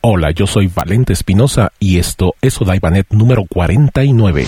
Hola, yo soy Valente Espinosa y esto es Odaibanet número 49.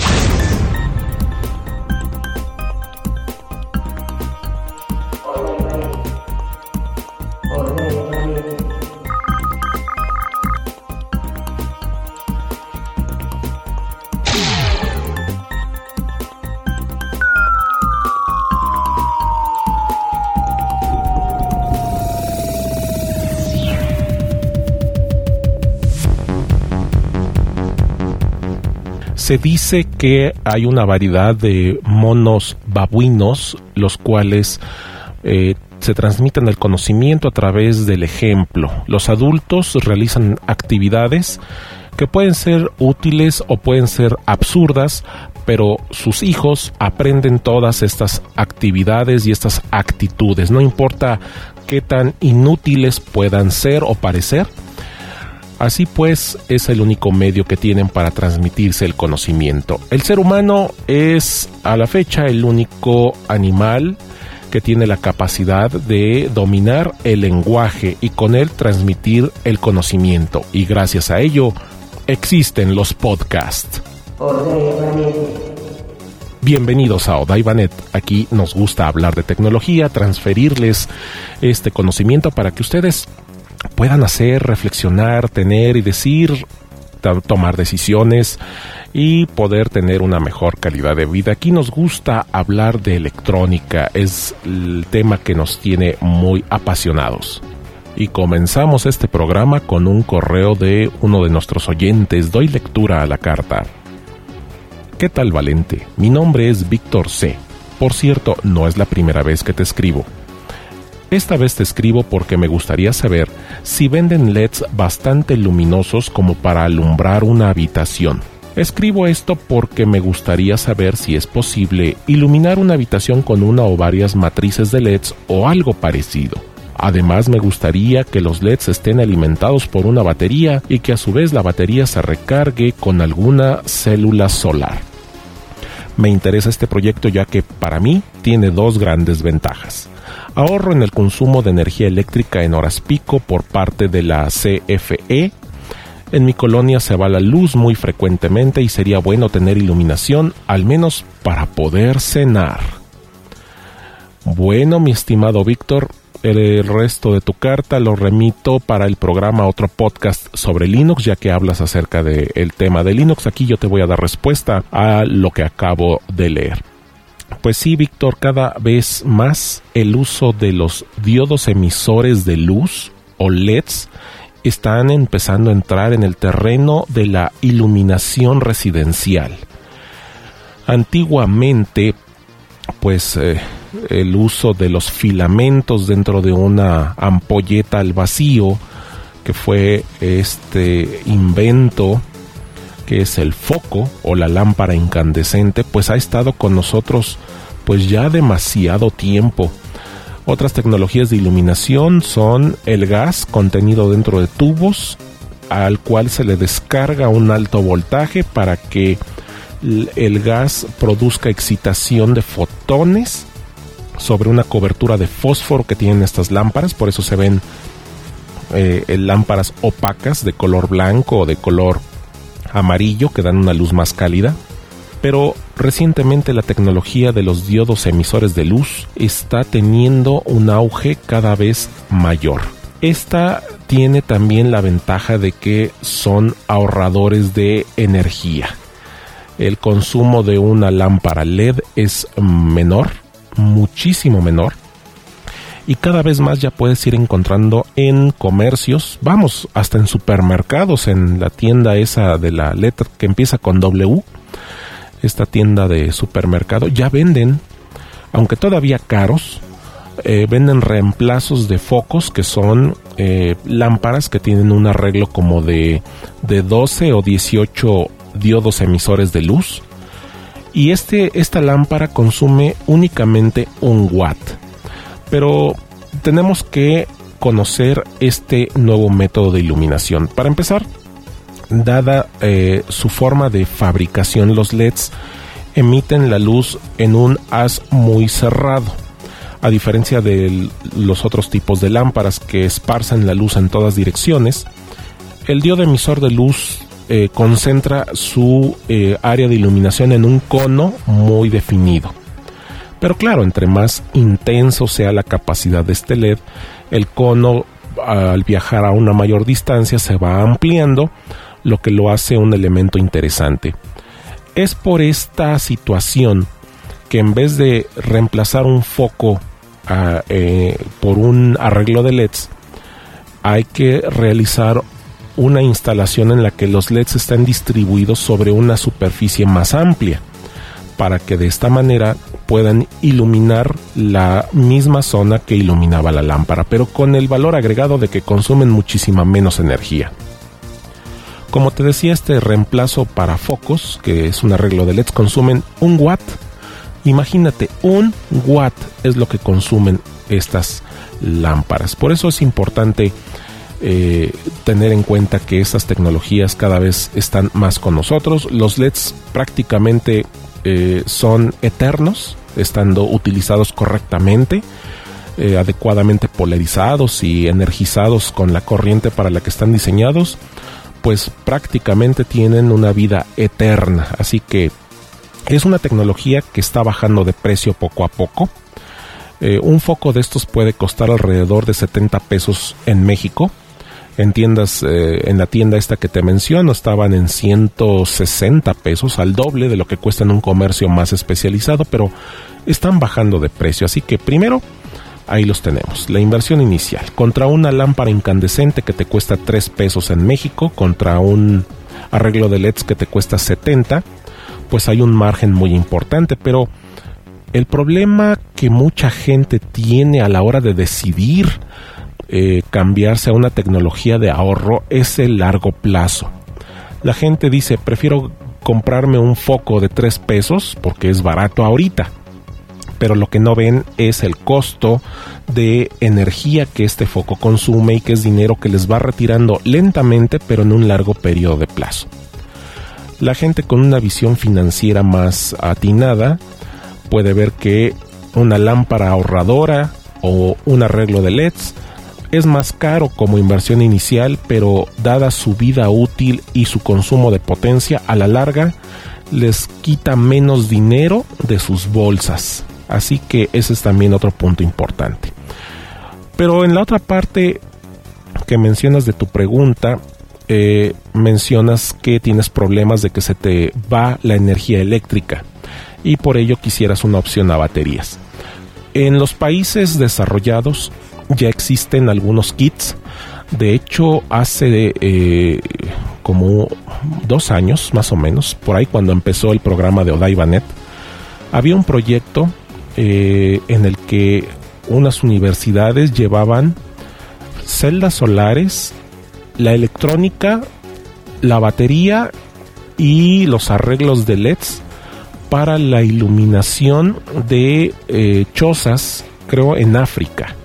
Se dice que hay una variedad de monos babuinos, los cuales se transmiten el conocimiento a través del ejemplo. Los adultos realizan actividades que pueden ser útiles o pueden ser absurdas, pero sus hijos aprenden todas estas actividades y estas actitudes. No importa qué tan inútiles puedan ser o parecer. Así pues, es el único medio que tienen para transmitirse el conocimiento. El ser humano es, a la fecha, el único animal que tiene la capacidad de dominar el lenguaje y con él transmitir el conocimiento. Y gracias a ello, existen los podcasts. Bienvenidos a Odaibanet. Aquí nos gusta hablar de tecnología, transferirles este conocimiento para que ustedes puedan hacer, reflexionar, tener y decir, tomar decisiones y poder tener una mejor calidad de vida. Aquí nos gusta hablar de electrónica, es el tema que nos tiene muy apasionados. Y comenzamos este programa con un correo de uno de nuestros oyentes. Doy lectura a la carta. ¿Qué tal, Valente? Mi nombre es Víctor C. Por cierto, no es la primera vez que te escribo. Esta vez te escribo porque me gustaría saber si venden LEDs bastante luminosos como para alumbrar una habitación. Escribo esto porque me gustaría saber si es posible iluminar una habitación con una o varias matrices de LEDs o algo parecido. Además, me gustaría que los LEDs estén alimentados por una batería y que a su vez la batería se recargue con alguna célula solar. Me interesa este proyecto ya que para mí tiene dos grandes ventajas. Ahorro en el consumo de energía eléctrica en horas pico por parte de la CFE. En mi colonia se va la luz muy frecuentemente y sería bueno tener iluminación, al menos para poder cenar. Bueno, mi estimado Víctor, el resto de tu carta lo remito para el programa Otro Podcast sobre Linux, ya que hablas acerca del tema de Linux. Aquí yo te voy a dar respuesta a lo que acabo de leer. Pues sí, Víctor, cada vez más el uso de los diodos emisores de luz o LEDs están empezando a entrar en el terreno de la iluminación residencial. Antiguamente, pues el uso de los filamentos dentro de una ampolleta al vacío, que fue este invento que es el foco o la lámpara incandescente, pues ha estado con nosotros pues ya demasiado tiempo. Otras tecnologías de iluminación son el gas contenido dentro de tubos, al cual se le descarga un alto voltaje para que el gas produzca excitación de fotones sobre una cobertura de fósforo que tienen estas lámparas. Por eso se ven lámparas opacas de color blanco o de color amarillo que dan una luz más cálida. Pero recientemente la tecnología de los diodos emisores de luz está teniendo un auge cada vez mayor. Esta tiene también la ventaja de que son ahorradores de energía. El consumo de una lámpara LED es menor, muchísimo menor. Y cada vez más ya puedes ir encontrando en comercios, vamos, hasta en supermercados, en la tienda esa de la letra que empieza con W, esta tienda de supermercado, ya venden, aunque todavía caros, venden reemplazos de focos que son lámparas que tienen un arreglo como de 12 o 18 diodos emisores de luz. Y esta lámpara consume únicamente 1 watt. Pero tenemos que conocer este nuevo método de iluminación. Para empezar, dada su forma de fabricación, los LEDs emiten la luz en un haz muy cerrado. A diferencia de los otros tipos de lámparas que esparcen la luz en todas direcciones, El diodo emisor de luz concentra su área de iluminación en un cono muy definido. Pero claro, entre más intenso sea la capacidad de este LED, el cono al viajar a una mayor distancia se va ampliando, lo que lo hace un elemento interesante. Es por esta situación que en vez de reemplazar un foco por un arreglo de LEDs, hay que realizar una instalación en la que los LEDs estén distribuidos sobre una superficie más amplia, para que de esta manera puedan iluminar la misma zona que iluminaba la lámpara, pero con el valor agregado de que consumen muchísima menos energía. Como te decía, este reemplazo para focos, que es un arreglo de LEDs, consumen 1 watt. Imagínate, 1 watt es lo que consumen estas lámparas. Por eso es importante tener en cuenta que estas tecnologías cada vez están más con nosotros. Los LEDs prácticamente son eternos, estando utilizados correctamente, adecuadamente polarizados y energizados con la corriente para la que están diseñados, pues prácticamente tienen una vida eterna. Así que es una tecnología que está bajando de precio poco a poco. Un foco de estos puede costar alrededor de 70 pesos en México. En tiendas, en la tienda esta que te menciono, estaban en 160 pesos, al doble de lo que cuesta en un comercio más especializado, pero están bajando de precio. Así que primero, ahí los tenemos. La inversión inicial, contra una lámpara incandescente que te cuesta 3 pesos en México, contra un arreglo de LEDs que te cuesta 70, pues hay un margen muy importante. Pero el problema que mucha gente tiene a la hora de decidir cambiarse a una tecnología de ahorro es el largo plazo. La gente dice, prefiero comprarme un foco de 3 pesos porque es barato ahorita, pero lo que no ven es el costo de energía que este foco consume y que es dinero que les va retirando lentamente, pero en un largo periodo de plazo. La gente con una visión financiera más atinada puede ver que una lámpara ahorradora o un arreglo de LEDs es más caro como inversión inicial, pero dada su vida útil y su consumo de potencia, a la larga les quita menos dinero de sus bolsas. Así que ese es también otro punto importante. Pero en la otra parte que mencionas de tu pregunta, mencionas que tienes problemas de que se te va la energía eléctrica y por ello quisieras una opción a baterías. En los países desarrollados ya existen algunos kits. De hecho, hace como 2 años más o menos, por ahí cuando empezó el programa de OdaivaNet, había un proyecto en el que unas universidades llevaban celdas solares, la electrónica, la batería y los arreglos de LEDs para la iluminación de chozas, creo, en África.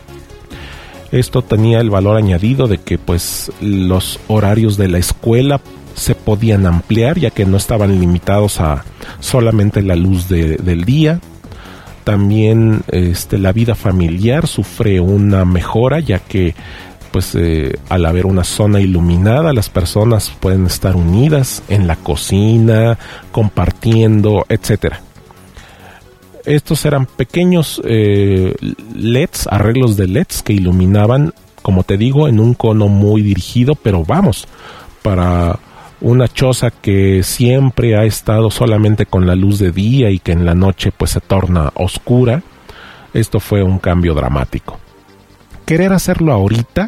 Esto tenía el valor añadido de que pues los horarios de la escuela se podían ampliar, ya que no estaban limitados a solamente la luz del día. También la vida familiar sufre una mejora, ya que pues al haber una zona iluminada, las personas pueden estar unidas en la cocina, compartiendo, etcétera. Estos eran pequeños LEDs, arreglos de LEDs que iluminaban, como te digo, en un cono muy dirigido, pero vamos, para una choza que siempre ha estado solamente con la luz de día y que en la noche pues se torna oscura, esto fue un cambio dramático. Querer hacerlo ahorita,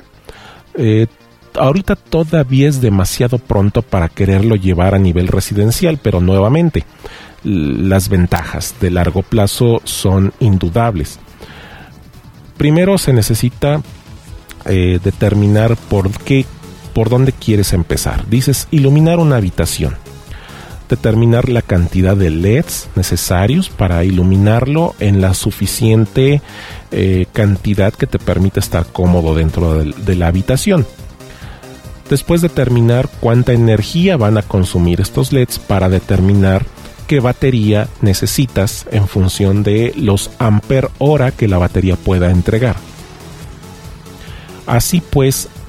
ahorita todavía es demasiado pronto para quererlo llevar a nivel residencial, pero nuevamente, las ventajas de largo plazo son indudables. Primero se necesita determinar por dónde quieres empezar. Dices, iluminar una habitación. Determinar la cantidad de LEDs necesarios para iluminarlo en la suficiente cantidad que te permita estar cómodo dentro de la habitación. Después determinar cuánta energía van a consumir estos LEDs para determinar qué batería necesitas en función de los ampere hora que la batería pueda entregar. Así pues,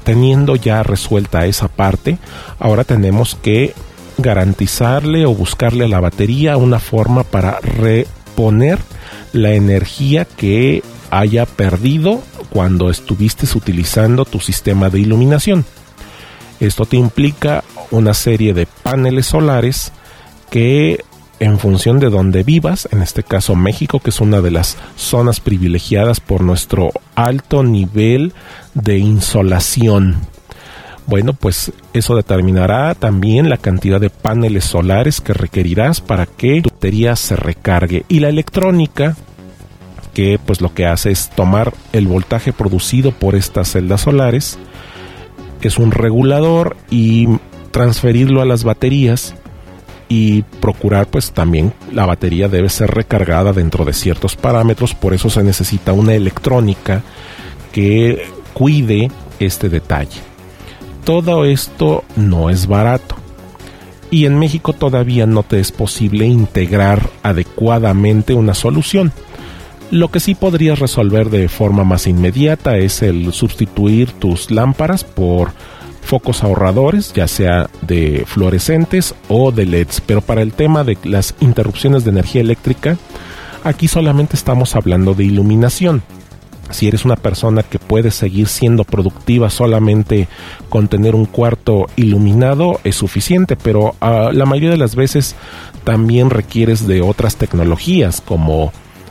teniendo ya resuelta esa parte, ahora tenemos que garantizarle o buscarle a la batería una forma para reponer la energía que haya perdido cuando estuviste utilizando tu sistema de iluminación. Esto te implica una serie de paneles solares que, en función de donde vivas, en este caso México, que es una de las zonas privilegiadas por nuestro alto nivel de insolación, bueno, pues eso determinará también la cantidad de paneles solares que requerirás para que tu batería se recargue. Y la electrónica, que pues lo que hace es tomar el voltaje producido por estas celdas solares, es un regulador, y transferirlo a las baterías y procurar pues también la batería debe ser recargada dentro de ciertos parámetros. Por eso se necesita una electrónica que cuide este detalle. Todo esto no es barato, y en México todavía no te es posible integrar adecuadamente una solución. Lo que sí podrías resolver de forma más inmediata es el sustituir tus lámparas por focos ahorradores, ya sea de fluorescentes o de LEDs. Pero para el tema de las interrupciones de energía eléctrica, aquí solamente estamos hablando de iluminación. Si eres una persona que puede seguir siendo productiva solamente con tener un cuarto iluminado, es suficiente, pero la mayoría de las veces también requieres de otras tecnologías, como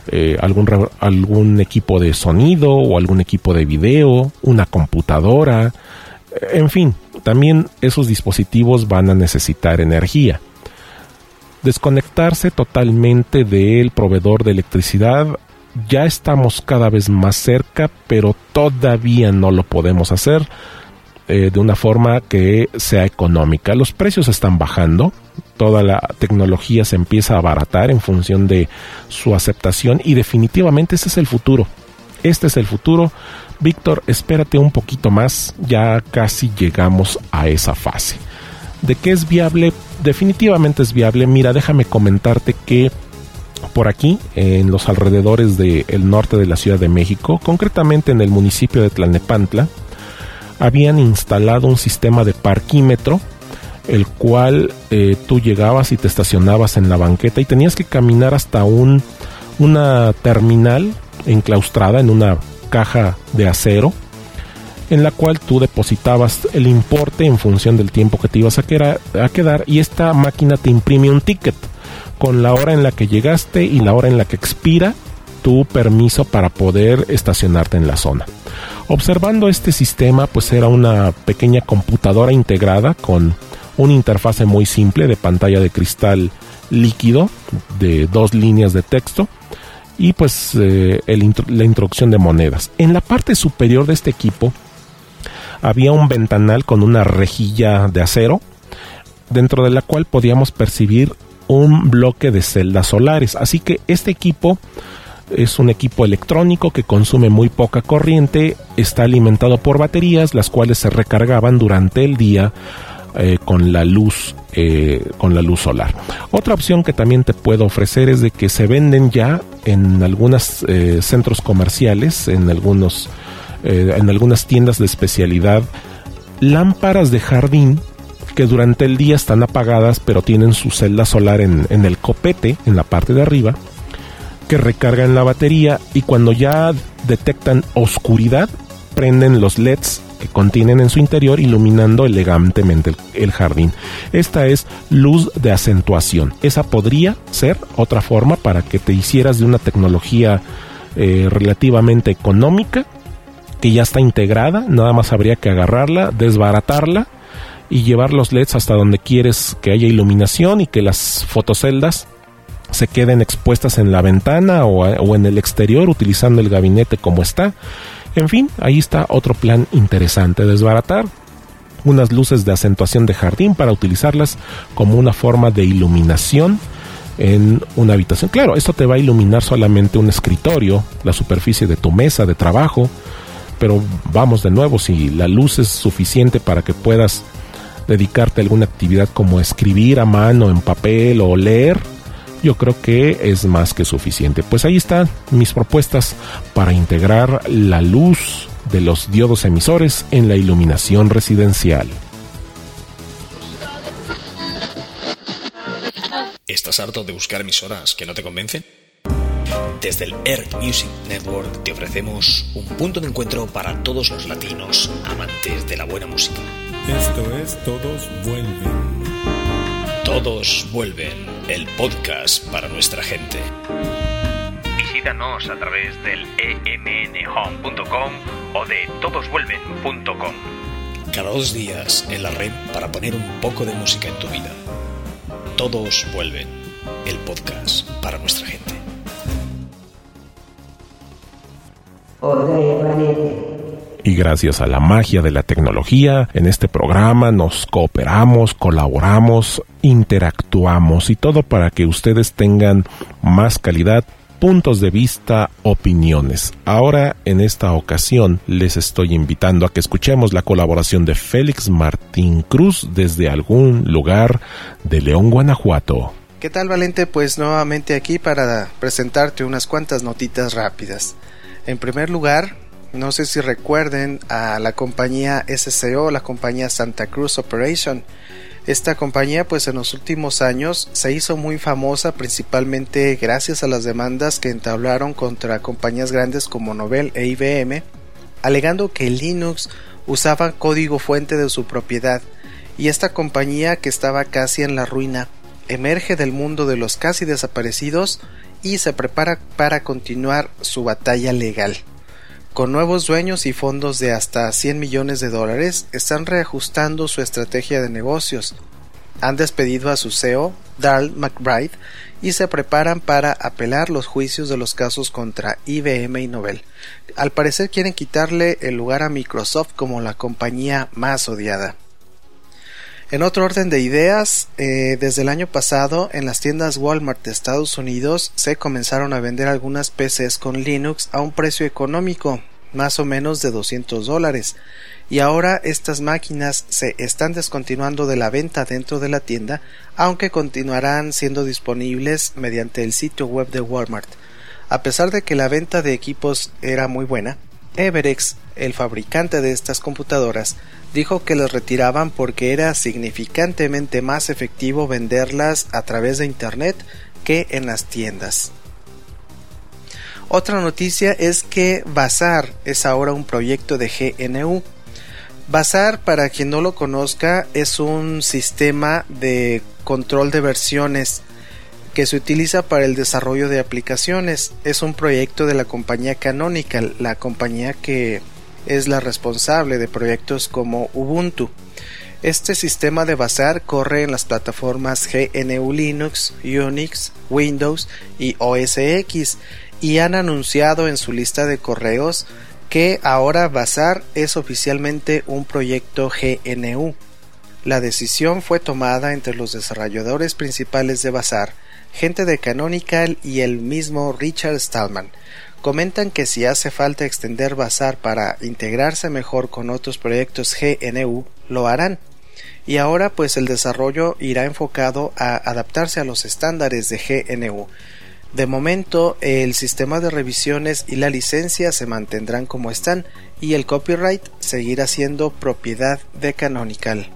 algún equipo de sonido o algún equipo de video, una computadora, en fin, también esos dispositivos van a necesitar energía. Desconectarse totalmente del proveedor de electricidad, ya estamos cada vez más cerca, pero todavía no lo podemos hacer de una forma que sea económica. Los precios están bajando, toda la tecnología se empieza a abaratar en función de su aceptación, y definitivamente ese es el futuro. Este es el futuro. Víctor, espérate un poquito más, ya casi llegamos a esa fase. ¿De qué es viable? Definitivamente es viable. Mira, déjame comentarte que por aquí, en los alrededores del norte de la Ciudad de México, concretamente en el municipio de Tlalnepantla, habían instalado un sistema de parquímetro, el cual tú llegabas y te estacionabas en la banqueta y tenías que caminar hasta una terminal enclaustrada en una caja de acero, en la cual tú depositabas el importe en función del tiempo que te ibas a quedar, y esta máquina te imprime un ticket con la hora en la que llegaste y la hora en la que expira tu permiso para poder estacionarte en la zona. Observando este sistema, pues era una pequeña computadora integrada con una interfase muy simple de pantalla de cristal líquido de 2 líneas de texto, y pues la introducción de monedas. En la parte superior de este equipo había un ventanal con una rejilla de acero, dentro de la cual podíamos percibir un bloque de celdas solares. Así que este equipo es un equipo electrónico que consume muy poca corriente, está alimentado por baterías, las cuales se recargaban durante el día con la luz solar. Otra opción que también te puedo ofrecer es de que se venden ya en algunos centros comerciales, en algunas tiendas de especialidad, lámparas de jardín que durante el día están apagadas, pero tienen su celda solar en el copete, en la parte de arriba, que recargan la batería, y cuando ya detectan oscuridad, prenden los LEDs que contienen en su interior, iluminando elegantemente el jardín. Esta es luz de acentuación. Esa podría ser otra forma para que te hicieras de una tecnología relativamente económica, que ya está integrada, nada más habría que agarrarla, desbaratarla y llevar los LEDs hasta donde quieres que haya iluminación, y que las fotoceldas se queden expuestas en la ventana o en el exterior, utilizando el gabinete como está. En fin, ahí está otro plan interesante: desbaratar unas luces de acentuación de jardín para utilizarlas como una forma de iluminación en una habitación. Claro, esto te va a iluminar solamente un escritorio, la superficie de tu mesa de trabajo, pero vamos, de nuevo, si la luz es suficiente para que puedas dedicarte a alguna actividad como escribir a mano en papel o leer, yo creo que es más que suficiente. Pues ahí están mis propuestas para integrar la luz de los diodos emisores en la iluminación residencial. ¿Estás harto de buscar emisoras que no te convencen? Desde el Earth Music Network te ofrecemos un punto de encuentro para todos los latinos amantes de la buena música. Esto es Todos Vuelven. Todos Vuelven, el podcast para nuestra gente. Visítanos a través del emnhome.com o de todosvuelven.com. Cada 2 días en la red para poner un poco de música en tu vida. Todos Vuelven, el podcast para nuestra gente. Y gracias a la magia de la tecnología, en este programa nos cooperamos, colaboramos, interactuamos y todo para que ustedes tengan más calidad, puntos de vista, opiniones. Ahora, en esta ocasión, les estoy invitando a que escuchemos la colaboración de Félix Martín Cruz desde algún lugar de León, Guanajuato. ¿Qué tal, Valente? Pues nuevamente aquí para presentarte unas cuantas notitas rápidas. En primer lugar, no sé si recuerden a la compañía SCO, la compañía Santa Cruz Operation. Esta compañía pues en los últimos años se hizo muy famosa principalmente gracias a las demandas que entablaron contra compañías grandes como Novell e IBM, alegando que Linux usaba código fuente de su propiedad, y esta compañía, que estaba casi en la ruina, emerge del mundo de los casi desaparecidos y se prepara para continuar su batalla legal. Con nuevos dueños y fondos de hasta $100 millones, están reajustando su estrategia de negocios. Han despedido a su CEO, Darl McBride, y se preparan para apelar los juicios de los casos contra IBM y Novell. Al parecer quieren quitarle el lugar a Microsoft como la compañía más odiada. En otro orden de ideas, desde el año pasado en las tiendas Walmart de Estados Unidos se comenzaron a vender algunas PCs con Linux a un precio económico, más o menos de $200, y ahora estas máquinas se están descontinuando de la venta dentro de la tienda, aunque continuarán siendo disponibles mediante el sitio web de Walmart. A pesar de que la venta de equipos era muy buena, Everex, el fabricante de estas computadoras, dijo que las retiraban porque era significantemente más efectivo venderlas a través de internet que en las tiendas. Otra noticia es que Bazaar es ahora un proyecto de GNU. Bazaar, para quien no lo conozca, es un sistema de control de versiones que se utiliza para el desarrollo de aplicaciones. Es un proyecto de la compañía Canonical, la compañía que es la responsable de proyectos como Ubuntu. Este sistema de Bazaar corre en las plataformas GNU Linux, Unix, Windows y OS X, y han anunciado en su lista de correos que ahora Bazaar es oficialmente un proyecto GNU. La decisión fue tomada entre los desarrolladores principales de Bazaar, gente de Canonical y el mismo Richard Stallman. Comentan que si hace falta extender Bazaar para integrarse mejor con otros proyectos GNU, lo harán. Y ahora pues el desarrollo irá enfocado a adaptarse a los estándares de GNU. De momento, el sistema de revisiones y la licencia se mantendrán como están, y el copyright seguirá siendo propiedad de Canonical.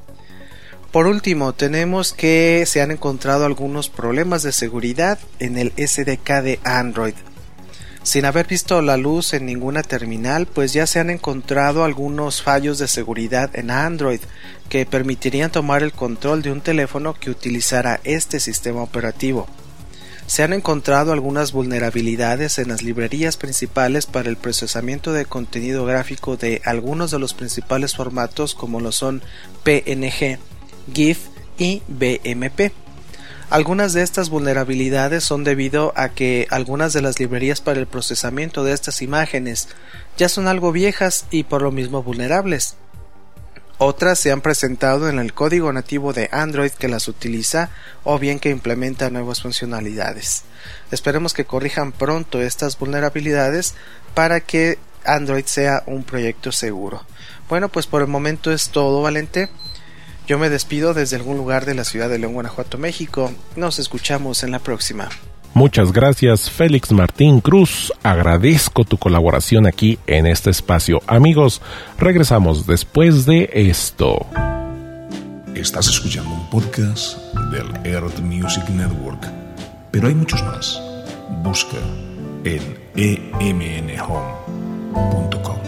Por último, tenemos que se han encontrado algunos problemas de seguridad en el SDK de Android. Sin haber visto la luz en ninguna terminal, pues ya se han encontrado algunos fallos de seguridad en Android que permitirían tomar el control de un teléfono que utilizara este sistema operativo. Se han encontrado algunas vulnerabilidades en las librerías principales para el procesamiento de contenido gráfico de algunos de los principales formatos, como lo son PNG, GIF y BMP. Algunas de estas vulnerabilidades son debido a que algunas de las librerías para el procesamiento de estas imágenes ya son algo viejas y por lo mismo vulnerables. Otras se han presentado en el código nativo de Android que las utiliza, o bien que implementa nuevas funcionalidades. Esperemos que corrijan pronto estas vulnerabilidades para que Android sea un proyecto seguro. Bueno, pues por el momento es todo, Valente. Yo me despido desde algún lugar de la ciudad de León, Guanajuato, México. Nos escuchamos en la próxima. Muchas gracias, Félix Martín Cruz. Agradezco tu colaboración aquí en este espacio. Amigos, regresamos después de esto. Estás escuchando un podcast del Earth Music Network, pero hay muchos más. Busca en emnhome.com.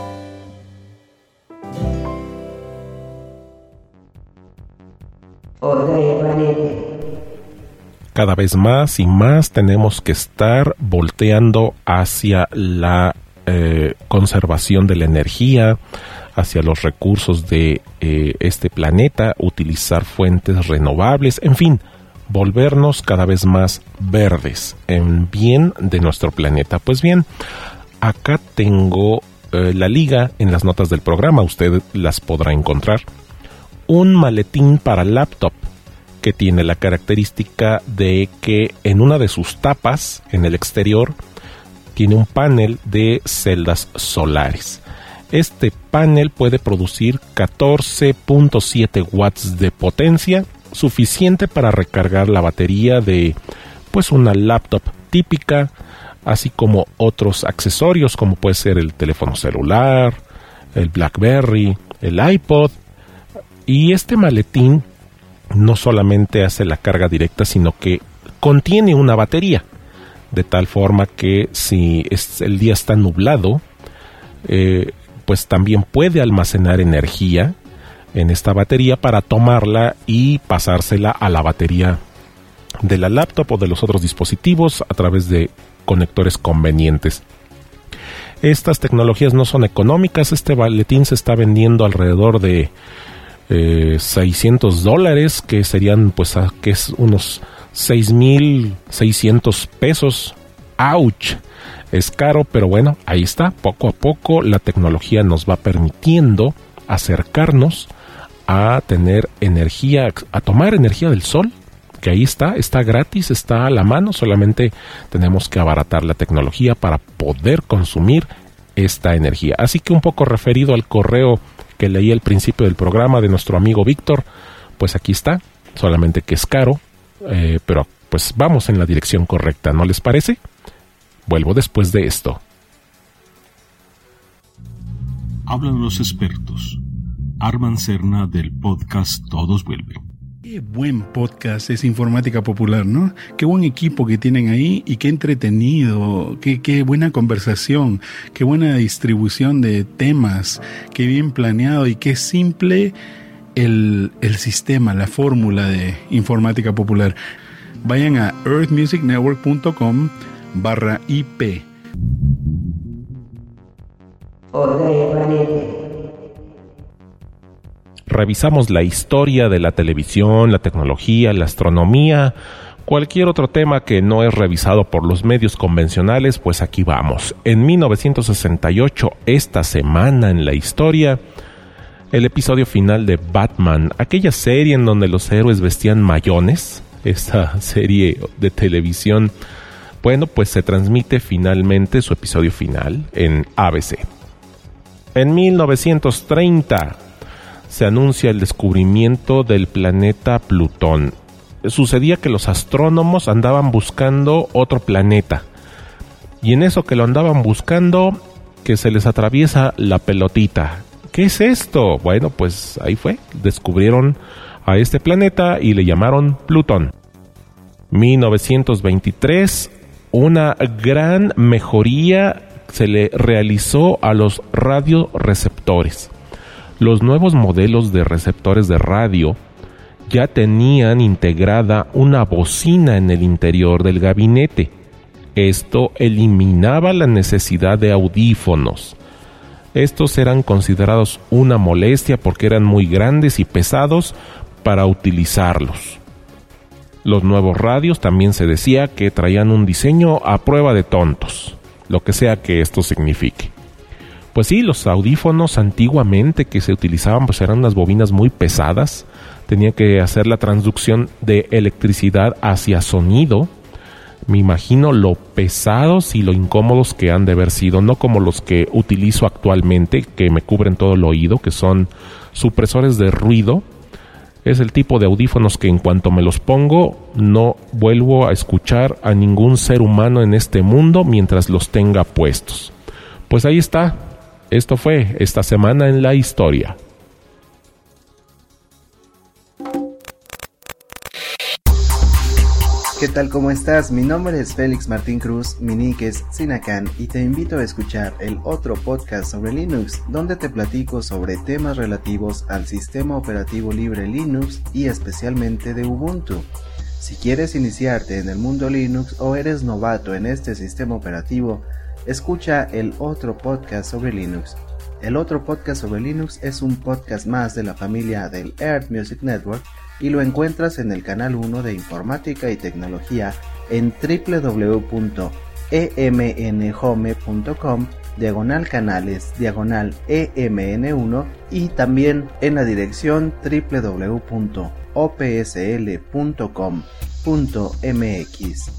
Cada vez más y más tenemos que estar volteando hacia la conservación de la energía, hacia los recursos de este planeta, utilizar fuentes renovables, en fin, volvernos cada vez más verdes en bien de nuestro planeta. Pues bien, acá tengo la liga en las notas del programa, usted las podrá encontrar. Un maletín para laptop que tiene la característica de que en una de sus tapas, en el exterior, tiene un panel de celdas solares. Este panel puede producir 14.7 watts de potencia, suficiente para recargar la batería de pues una laptop típica, así como otros accesorios como puede ser el teléfono celular, el BlackBerry, el iPod. Y este maletín no solamente hace la carga directa, sino que contiene una batería, de tal forma que si el día está nublado, pues también puede almacenar energía en esta batería para tomarla y pasársela a la batería de la laptop o de los otros dispositivos a través de conectores convenientes. Estas tecnologías no son económicas. Este maletín se está vendiendo alrededor de $600, que serían pues que es unos 6,600 pesos. ¡Auch! Es caro, pero bueno, ahí está. Poco a poco la tecnología nos va permitiendo acercarnos a tener energía, a tomar energía del sol, que ahí está gratis, está a la mano. Solamente tenemos que abaratar la tecnología para poder consumir esta energía. Así que un poco referido al correo que leí al principio del programa de nuestro amigo Víctor, pues aquí está, solamente que es caro, pero pues vamos en la dirección correcta, ¿no les parece? Vuelvo después de esto. Hablan los expertos. Arman Serna del podcast Todos Vuelven. Qué buen podcast es Informática Popular, ¿no? Qué buen equipo que tienen ahí y qué entretenido, qué buena conversación, qué buena distribución de temas, qué bien planeado y qué simple el sistema, la fórmula de Informática Popular. Vayan a earthmusicnetwork.com/IP. Revisamos la historia de la televisión, la tecnología, la astronomía, cualquier otro tema que no es revisado por los medios convencionales, pues aquí vamos. En 1968, esta semana en la historia, el episodio final de Batman, aquella serie en donde los héroes vestían mayones, esta serie de televisión, bueno, pues se transmite finalmente su episodio final en ABC. En 1930 se anuncia el descubrimiento del planeta Plutón. Sucedía que los astrónomos andaban buscando otro planeta. Y en eso que lo andaban buscando, que se les atraviesa la pelotita. ¿Qué es esto? Bueno, pues ahí fue. Descubrieron a este planeta y le llamaron Plutón. 1923, una gran mejoría se le realizó a los radioreceptores. Los nuevos modelos de receptores de radio ya tenían integrada una bocina en el interior del gabinete. Esto eliminaba la necesidad de audífonos. Estos eran considerados una molestia porque eran muy grandes y pesados para utilizarlos. Los nuevos radios también se decía que traían un diseño a prueba de tontos, lo que sea que esto signifique. Pues sí, los audífonos antiguamente que se utilizaban pues eran unas bobinas muy pesadas, tenía que hacer la transducción de electricidad hacia sonido. Me imagino lo pesados y lo incómodos que han de haber sido, no como los que utilizo actualmente, que me cubren todo el oído, que son supresores de ruido. Es el tipo de audífonos que en cuanto me los pongo no vuelvo a escuchar a ningún ser humano en este mundo mientras los tenga puestos. Pues ahí está. Esto fue esta semana en la historia. ¿Qué tal? ¿Cómo estás? Mi nombre es Félix Martín Cruz, mi nick es Sinacan y te invito a escuchar el otro podcast sobre Linux, donde te platico sobre temas relativos al sistema operativo libre Linux y especialmente de Ubuntu. Si quieres iniciarte en el mundo Linux o eres novato en este sistema operativo, escucha el otro podcast sobre Linux. El otro podcast sobre Linux es un podcast más de la familia del Earth Music Network y lo encuentras en el canal 1 de Informática y Tecnología en www.emnhome.com/canales/EMN1 y también en la dirección www.opsl.com.mx.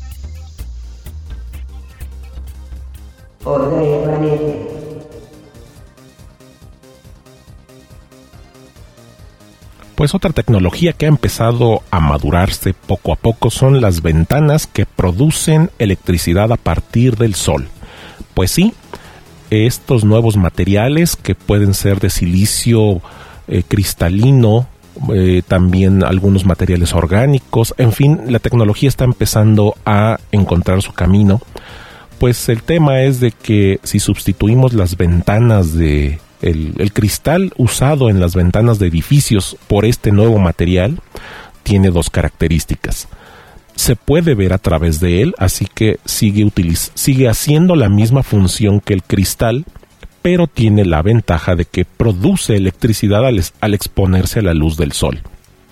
Pues otra tecnología que ha empezado a madurarse poco a poco son las ventanas que producen electricidad a partir del sol. Pues sí, estos nuevos materiales que pueden ser de silicio cristalino, también algunos materiales orgánicos, en fin, la tecnología está empezando a encontrar su camino. Pues el tema es de que si sustituimos las ventanas de el cristal usado en las ventanas de edificios por este nuevo material, tiene dos características. Se puede ver a través de él, así que sigue haciendo la misma función que el cristal, pero tiene la ventaja de que produce electricidad al exponerse a la luz del sol.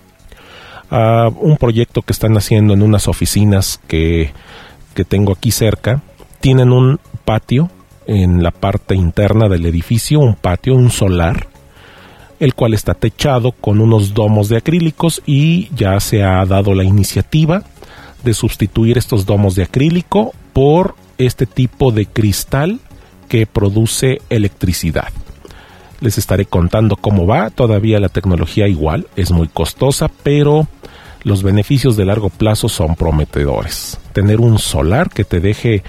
Un proyecto que están haciendo en unas oficinas que tengo aquí cerca, tienen un patio en la parte interna del edificio, un solar, el cual está techado con unos domos de acrílicos y ya se ha dado la iniciativa de sustituir estos domos de acrílico por este tipo de cristal que produce electricidad. Les estaré contando cómo va. Todavía la tecnología igual es muy costosa, pero los beneficios de largo plazo son prometedores. Tener un solar que te deje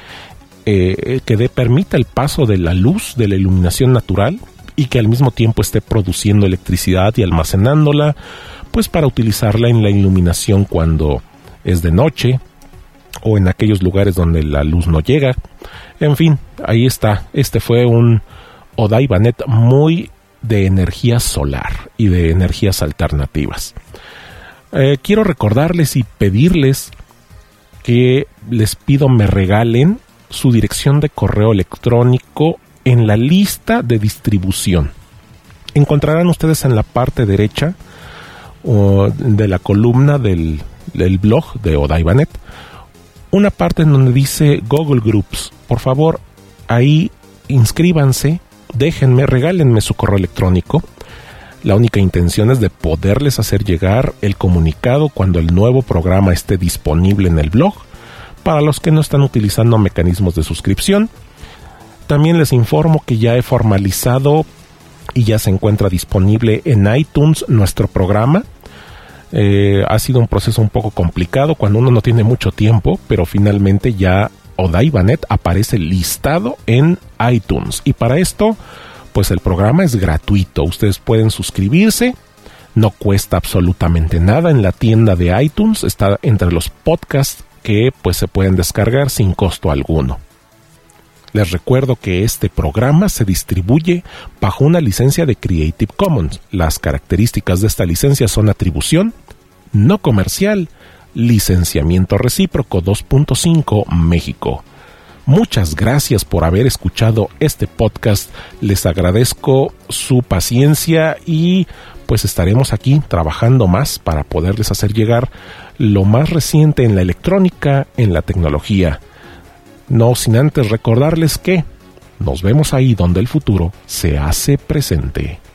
permita el paso de la luz, de la iluminación natural, y que al mismo tiempo esté produciendo electricidad y almacenándola, pues para utilizarla en la iluminación cuando es de noche o en aquellos lugares donde la luz no llega. En fin, ahí está. Este fue un Odaibanet muy de energía solar y de energías alternativas. Quiero recordarles y pedirles que les pido me regalen su dirección de correo electrónico en la lista de distribución. Encontrarán ustedes en la parte derecha de la columna del blog de Odaibanet una parte en donde dice Google Groups. Por favor, ahí inscríbanse, regálenme su correo electrónico. La única intención es de poderles hacer llegar el comunicado cuando el nuevo programa esté disponible en el blog. Para los que no están utilizando mecanismos de suscripción, también les informo que ya he formalizado y ya se encuentra disponible en iTunes nuestro programa. Ha sido un proceso un poco complicado cuando uno no tiene mucho tiempo, pero finalmente ya Odaibanet aparece listado en iTunes. Y para esto, pues el programa es gratuito. Ustedes pueden suscribirse, no cuesta absolutamente nada en la tienda de iTunes. Está entre los podcasts que pues se pueden descargar sin costo alguno. Les recuerdo que este programa se distribuye bajo una licencia de Creative Commons. Las características de esta licencia son atribución, no comercial, licenciamiento recíproco 2.5 México. Muchas gracias por haber escuchado este podcast. Les agradezco su paciencia y pues estaremos aquí trabajando más para poderles hacer llegar lo más reciente en la electrónica, en la tecnología. No sin antes recordarles que nos vemos ahí donde el futuro se hace presente.